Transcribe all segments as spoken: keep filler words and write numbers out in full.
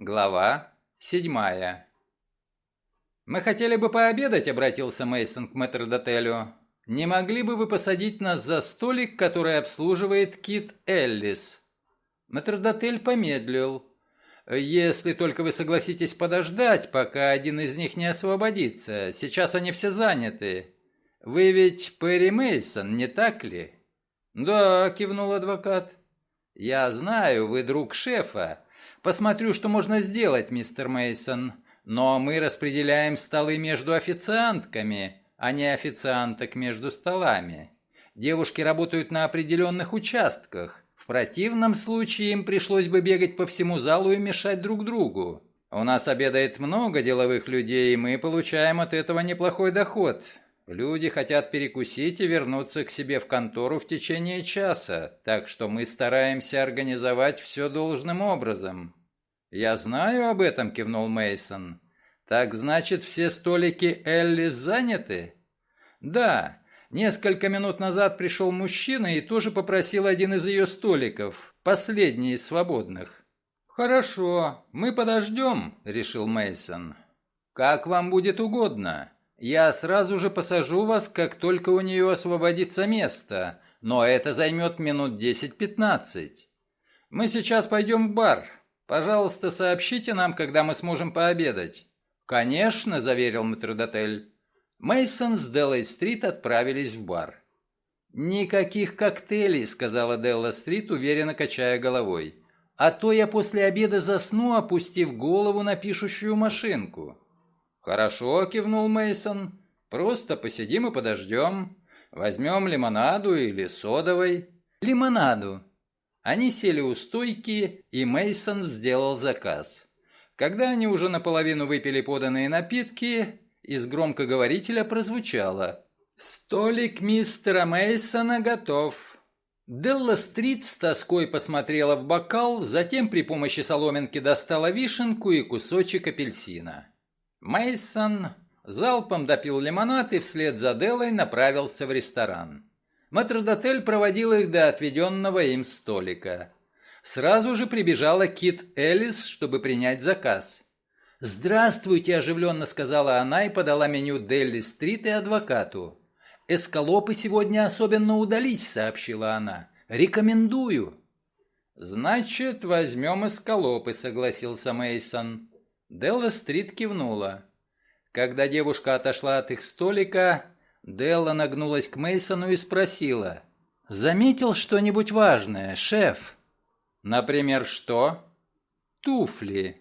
Глава седьмая. «Мы хотели бы пообедать», — обратился Мейсон к метрдотелю. «Не могли бы вы посадить нас за столик, который обслуживает Кит Эллис?» Метрдотель помедлил. «Если только вы согласитесь подождать, пока один из них не освободится. Сейчас они все заняты. Вы ведь Перри Мейсон, не так ли?» «Да», — кивнул адвокат. «Я знаю, вы друг шефа. Посмотрю, что можно сделать, мистер Мейсон. Но мы распределяем столы между официантками, а не официанток между столами. Девушки работают на определенных участках. В противном случае им пришлось бы бегать по всему залу и мешать друг другу. У нас обедает много деловых людей, и мы получаем от этого неплохой доход. Люди хотят перекусить и вернуться к себе в контору в течение часа, так что мы стараемся организовать все должным образом». «Я знаю об этом», — кивнул Мейсон. «Так значит, все столики Эллис заняты?» «Да. Несколько минут назад пришел мужчина и тоже попросил один из ее столиков, последний из свободных». «Хорошо, мы подождем», — решил Мейсон. «Как вам будет угодно. Я сразу же посажу вас, как только у нее освободится место, но это займет минут десять-пятнадцать. Мы сейчас пойдем в бар. Пожалуйста, сообщите нам, когда мы сможем пообедать». «Конечно», — заверил метрдотель. Мейсон с Деллой-стрит отправились в бар. «Никаких коктейлей», — сказала Делла-стрит, уверенно качая головой. «А то я после обеда засну, опустив голову на пишущую машинку». «Хорошо», — кивнул Мейсон. «Просто посидим и подождем. Возьмем лимонаду или содовой». «Лимонаду». Они сели у стойки, и Мейсон сделал заказ. Когда они уже наполовину выпили поданные напитки, из громкоговорителя прозвучало: «Столик мистера Мейсона готов». Делла-стрит с тоской посмотрела в бокал, затем при помощи соломинки достала вишенку и кусочек апельсина. Мейсон залпом допил лимонад и вслед за Деллой направился в ресторан. Метрдотель проводил их до отведенного им столика. Сразу же прибежала Кит Эллис, чтобы принять заказ. «Здравствуйте», – оживленно сказала она и подала меню Делли-стрит и адвокату. «Эскалопы сегодня особенно удались», – сообщила она. «Рекомендую». «Значит, возьмем эскалопы», – согласился Мейсон. Делла-стрит кивнула. Когда девушка отошла от их столика, Делла нагнулась к Мейсону и спросила: «Заметил что-нибудь важное, шеф?» «Например, что?» «Туфли».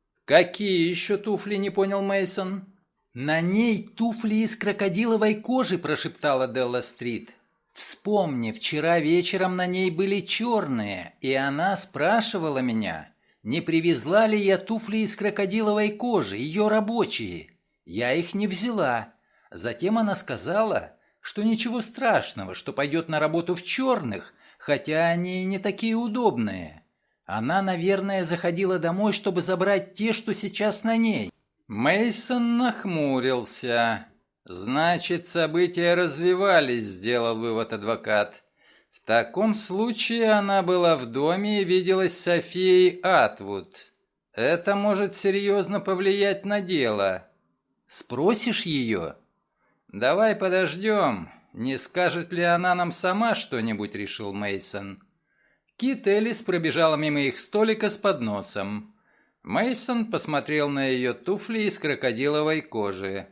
«Какие еще туфли?» — не понял Мейсон. «На ней туфли из крокодиловой кожи», — прошептала Делла-стрит. «Вспомни, вчера вечером на ней были черные, и она спрашивала меня, не привезла ли я туфли из крокодиловой кожи, ее рабочие. Я их не взяла. Затем она сказала, что ничего страшного, что пойдет на работу в черных, хотя они не такие удобные. Она, наверное, заходила домой, чтобы забрать те, что сейчас на ней». Мейсон нахмурился. «Значит, события развивались», — сделал вывод адвокат. «В таком случае она была в доме и виделась с Софией Атвуд. Это может серьезно повлиять на дело». «Спросишь ее?» «Давай подождем. Не скажет ли она нам сама что-нибудь?» — решил Мейсон. Кит Эллис пробежала мимо их столика с подносом. Мейсон посмотрел на ее туфли из крокодиловой кожи.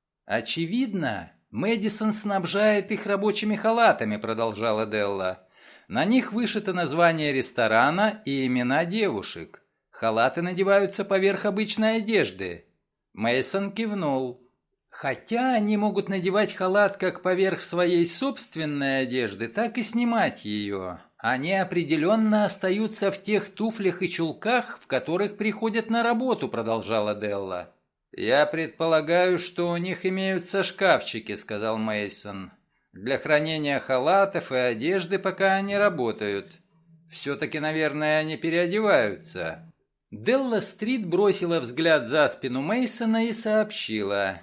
«Очевидно, Мэдисон снабжает их рабочими халатами», — продолжала Делла. «На них вышито название ресторана и имена девушек. Халаты надеваются поверх обычной одежды». Мейсон кивнул. «Хотя они могут надевать халат как поверх своей собственной одежды, так и снимать ее. Они определенно остаются в тех туфлях и чулках, в которых приходят на работу», — продолжала Делла. «Я предполагаю, что у них имеются шкафчики», — сказал Мейсон, «для хранения халатов и одежды, пока они работают. Все-таки, наверное, они переодеваются». Делла-стрит бросила взгляд за спину Мейсона и сообщила: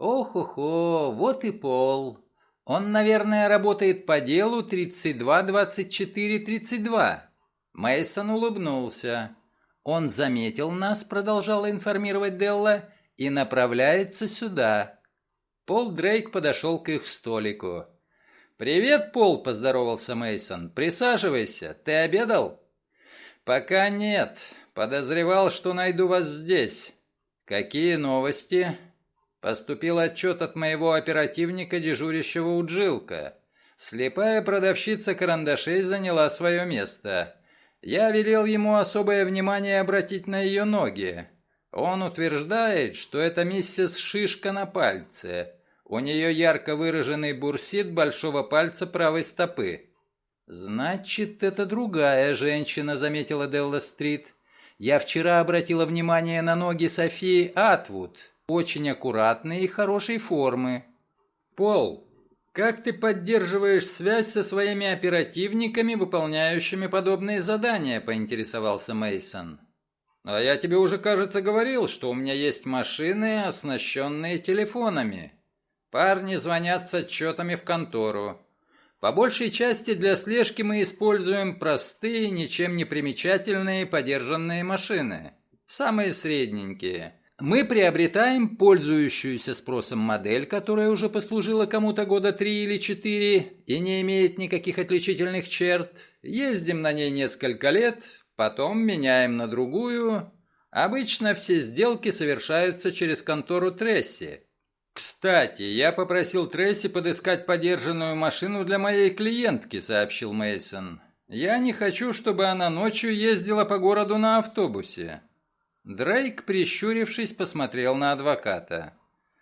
«Ох-охо, вот и Пол. Он, наверное, работает по делу тридцать два двадцать четыре тридцать два». Мейсон улыбнулся. Он заметил нас, продолжала информировать Делла, и направляется сюда. Пол Дрейк подошел к их столику. «Привет, Пол», — поздоровался Мейсон. «Присаживайся. Ты обедал?» «Пока нет. Подозревал, что найду вас здесь». «Какие новости?» «Поступил отчет от моего оперативника, дежурящего у Джилка. Слепая продавщица карандашей заняла свое место. Я велел ему особое внимание обратить на ее ноги. Он утверждает, что это миссис Шишка на пальце. У нее ярко выраженный бурсит большого пальца правой стопы». «Значит, это другая женщина», — заметила Делла Стрит. «Я вчера обратила внимание на ноги Софии Атвуд. Очень аккуратные и хорошей формы». «Пол, как ты поддерживаешь связь со своими оперативниками, выполняющими подобные задания?» — поинтересовался Мейсон. «А я тебе уже, кажется, говорил, что у меня есть машины, оснащенные телефонами. Парни звонят с отчетами в контору. По большей части для слежки мы используем простые, ничем не примечательные подержанные машины. Самые средненькие. Мы приобретаем пользующуюся спросом модель, которая уже послужила кому-то года три или четыре и не имеет никаких отличительных черт. Ездим на ней несколько лет, потом меняем на другую. Обычно все сделки совершаются через контору Тресси. «Кстати, я попросил Тресси подыскать подержанную машину для моей клиентки», — сообщил Мейсон. «Я не хочу, чтобы она ночью ездила по городу на автобусе». Дрейк, прищурившись, посмотрел на адвоката.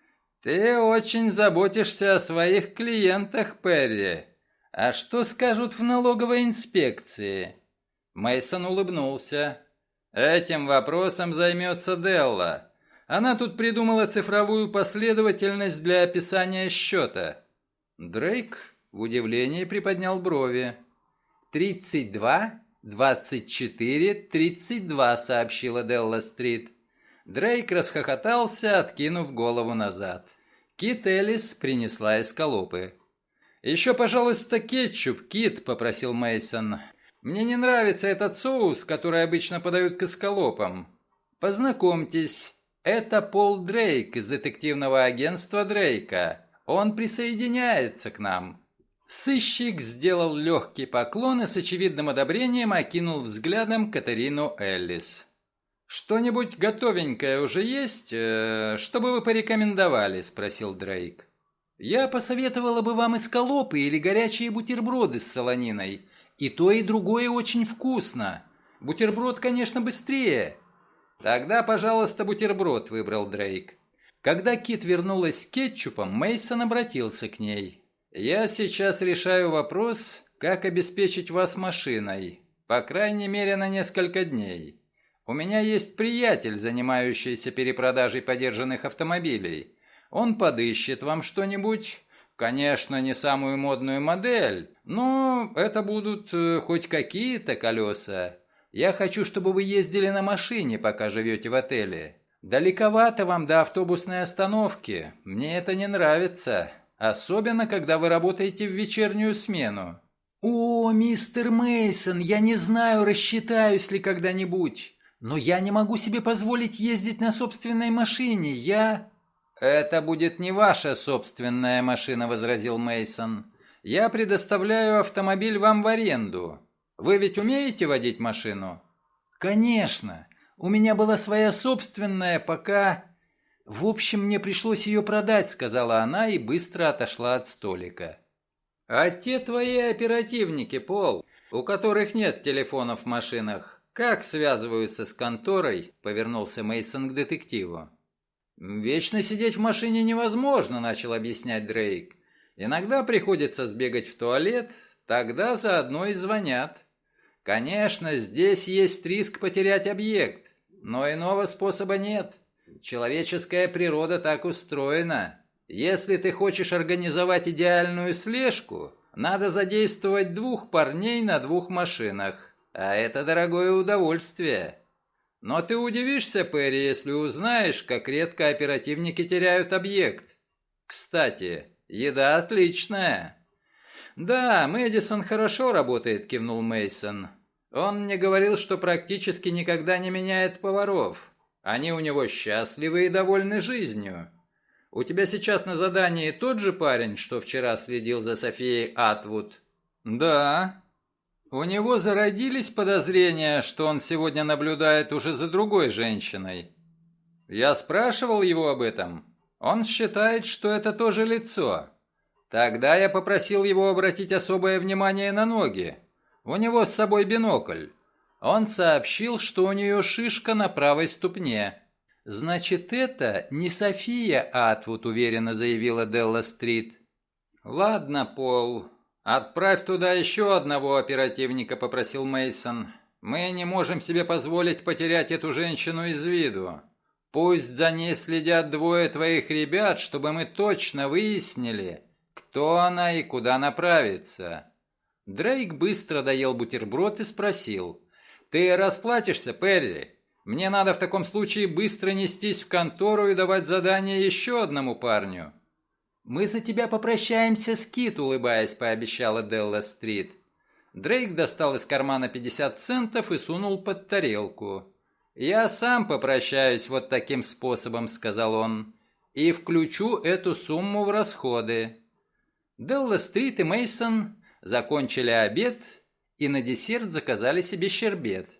«Ты очень заботишься о своих клиентах, Перри. А что скажут в налоговой инспекции?» Мейсон улыбнулся. «Этим вопросом займется Делла. Она тут придумала цифровую последовательность для описания счета». Дрейк в удивлении приподнял брови. «Тридцать два, двадцать четыре, тридцать два», — сообщила Делла Стрит. Дрейк расхохотался, откинув голову назад. Кит Элис принесла эскалопы. «Еще, пожалуйста, кетчуп, Кит», — попросил Мейсон. «Мне не нравится этот соус, который обычно подают к эскалопам. Познакомьтесь». «Это Пол Дрейк из детективного агентства Дрейка. Он присоединяется к нам». Сыщик сделал легкий поклон и с очевидным одобрением окинул взглядом Катарину Эллис. «Что-нибудь готовенькое уже есть, э, чтобы вы порекомендовали?» – спросил Дрейк. «Я посоветовала бы вам эскалопы или горячие бутерброды с солониной. И то, и другое очень вкусно. Бутерброд, конечно, быстрее». «Тогда, пожалуйста, бутерброд», — выбрал Дрейк. Когда Кит вернулась с кетчупом, Мейсон обратился к ней. «Я сейчас решаю вопрос, как обеспечить вас машиной, по крайней мере на несколько дней. У меня есть приятель, занимающийся перепродажей подержанных автомобилей. Он подыщет вам что-нибудь, конечно, не самую модную модель, но это будут э, хоть какие-то колеса. Я хочу, чтобы вы ездили на машине, пока живете в отеле. Далековато вам до автобусной остановки. Мне это не нравится. Особенно, когда вы работаете в вечернюю смену». «О, мистер Мейсон, я не знаю, рассчитаюсь ли когда-нибудь. Но я не могу себе позволить ездить на собственной машине. Я...» «Это будет не ваша собственная машина», — возразил Мейсон. «Я предоставляю автомобиль вам в аренду. Вы ведь умеете водить машину?» «Конечно. У меня была своя собственная, пока...» «В общем, мне пришлось ее продать», — сказала она и быстро отошла от столика. «А те твои оперативники, Пол, у которых нет телефонов в машинах, как связываются с конторой?» — повернулся Мейсон к детективу. «Вечно сидеть в машине невозможно», — начал объяснять Дрейк. «Иногда приходится сбегать в туалет, тогда заодно и звонят. Конечно, здесь есть риск потерять объект, но иного способа нет. Человеческая природа так устроена. Если ты хочешь организовать идеальную слежку, надо задействовать двух парней на двух машинах, а это дорогое удовольствие. Но ты удивишься, Перри, если узнаешь, как редко оперативники теряют объект. Кстати, еда отличная». «Да, Мэдисон хорошо работает», — кивнул Мейсон. Он мне говорил, что практически никогда не меняет поваров. Они у него счастливы и довольны жизнью. У тебя сейчас на задании тот же парень, что вчера следил за Софией Атвуд? Да. У него зародились подозрения, что он сегодня наблюдает уже за другой женщиной. Я спрашивал его об этом. Он считает, что это тоже лицо. Тогда я попросил его обратить особое внимание на ноги. У него с собой бинокль. Он сообщил, что у нее шишка на правой ступне. «Значит, это не София Атвуд», — уверенно заявила Делла Стрит. «Ладно, Пол, отправь туда еще одного оперативника», — попросил Мейсон. «Мы не можем себе позволить потерять эту женщину из виду. Пусть за ней следят двое твоих ребят, чтобы мы точно выяснили, кто она и куда направится». Дрейк быстро доел бутерброд и спросил: «Ты расплатишься, Перри? Мне надо в таком случае быстро нестись в контору и давать задание еще одному парню». «Мы за тебя попрощаемся с Кит», — улыбаясь, пообещала Делла Стрит. Дрейк достал из кармана пятьдесят центов и сунул под тарелку. «Я сам попрощаюсь вот таким способом», — сказал он, — «и включу эту сумму в расходы». Делла Стрит и Мейсон закончили обед и на десерт заказали себе щербет.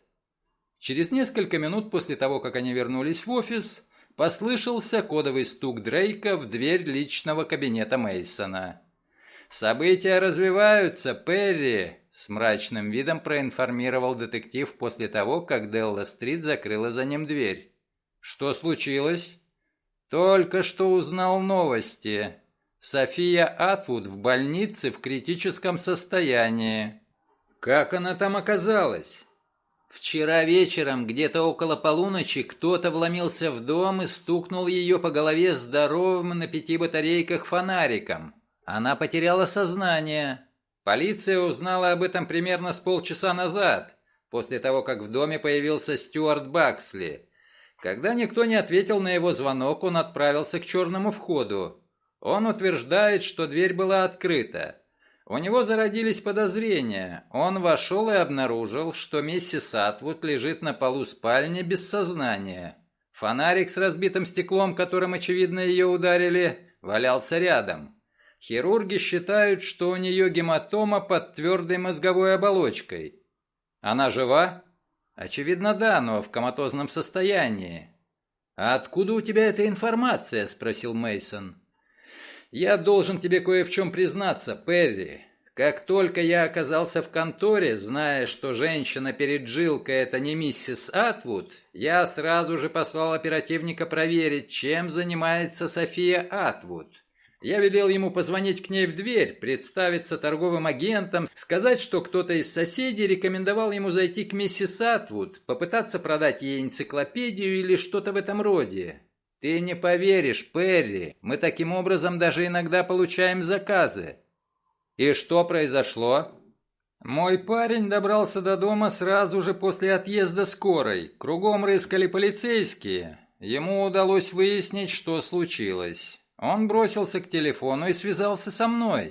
Через несколько минут после того, как они вернулись в офис, послышался кодовый стук Дрейка в дверь личного кабинета Мейсона. «События развиваются, Перри», — с мрачным видом проинформировал детектив после того, как Делла Стрит закрыла за ним дверь. «Что случилось?» «Только что узнал новости. София Атвуд в больнице в критическом состоянии». «Как она там оказалась?» «Вчера вечером, где-то около полуночи, кто-то вломился в дом и стукнул ее по голове здоровым на пяти батарейках фонариком. Она потеряла сознание. Полиция узнала об этом примерно с полчаса назад, после того, как в доме появился Стюарт Баксли. Когда никто не ответил на его звонок, он отправился к черному входу. Он утверждает, что дверь была открыта. У него зародились подозрения. Он вошел и обнаружил, что миссис Атвуд лежит на полу спальни без сознания. Фонарик с разбитым стеклом, которым, очевидно, ее ударили, валялся рядом. Хирурги считают, что у нее гематома под твердой мозговой оболочкой. Она жива? Очевидно, да, но в коматозном состоянии. «А откуда у тебя эта информация?» – спросил Мейсон. «Я должен тебе кое в чем признаться, Перри. Как только я оказался в конторе, зная, что женщина перед Джилкой – это не миссис Атвуд, я сразу же послал оперативника проверить, чем занимается София Атвуд. Я велел ему позвонить к ней в дверь, представиться торговым агентом, сказать, что кто-то из соседей рекомендовал ему зайти к миссис Атвуд, попытаться продать ей энциклопедию или что-то в этом роде. Ты не поверишь, Перри, мы таким образом даже иногда получаем заказы». «И что произошло?» «Мой парень добрался до дома сразу же после отъезда скорой. Кругом рыскали полицейские. Ему удалось выяснить, что случилось. Он бросился к телефону и связался со мной».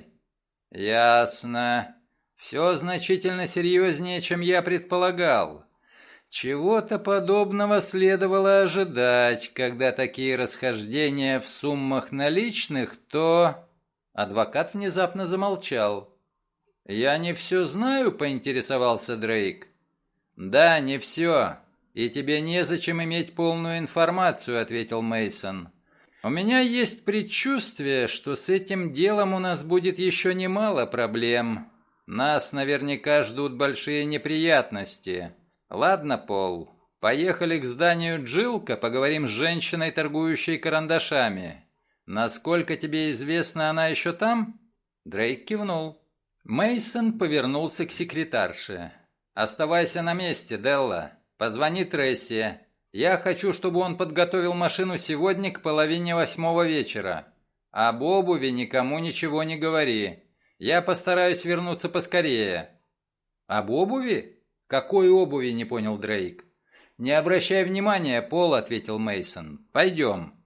«Ясно. Все значительно серьезнее, чем я предполагал. Чего-то подобного следовало ожидать, когда такие расхождения в суммах наличных, то...» Адвокат внезапно замолчал. «Я не все знаю?» — поинтересовался Дрейк. «Да, не все. И тебе незачем иметь полную информацию», — ответил Мейсон. «У меня есть предчувствие, что с этим делом у нас будет еще немало проблем. Нас наверняка ждут большие неприятности. Ладно, Пол, поехали к зданию Джилка, поговорим с женщиной, торгующей карандашами. Насколько тебе известно, она еще там?» Дрейк кивнул. Мейсон повернулся к секретарше. «Оставайся на месте, Делла. Позвони Тресси. Я хочу, чтобы он подготовил машину сегодня к половине восьмого вечера. Об обуви никому ничего не говори. Я постараюсь вернуться поскорее». «Об обуви? Какой обуви?» — не понял Дрейк. «Не обращай внимания, Пол», — ответил Мейсон. «Пойдем».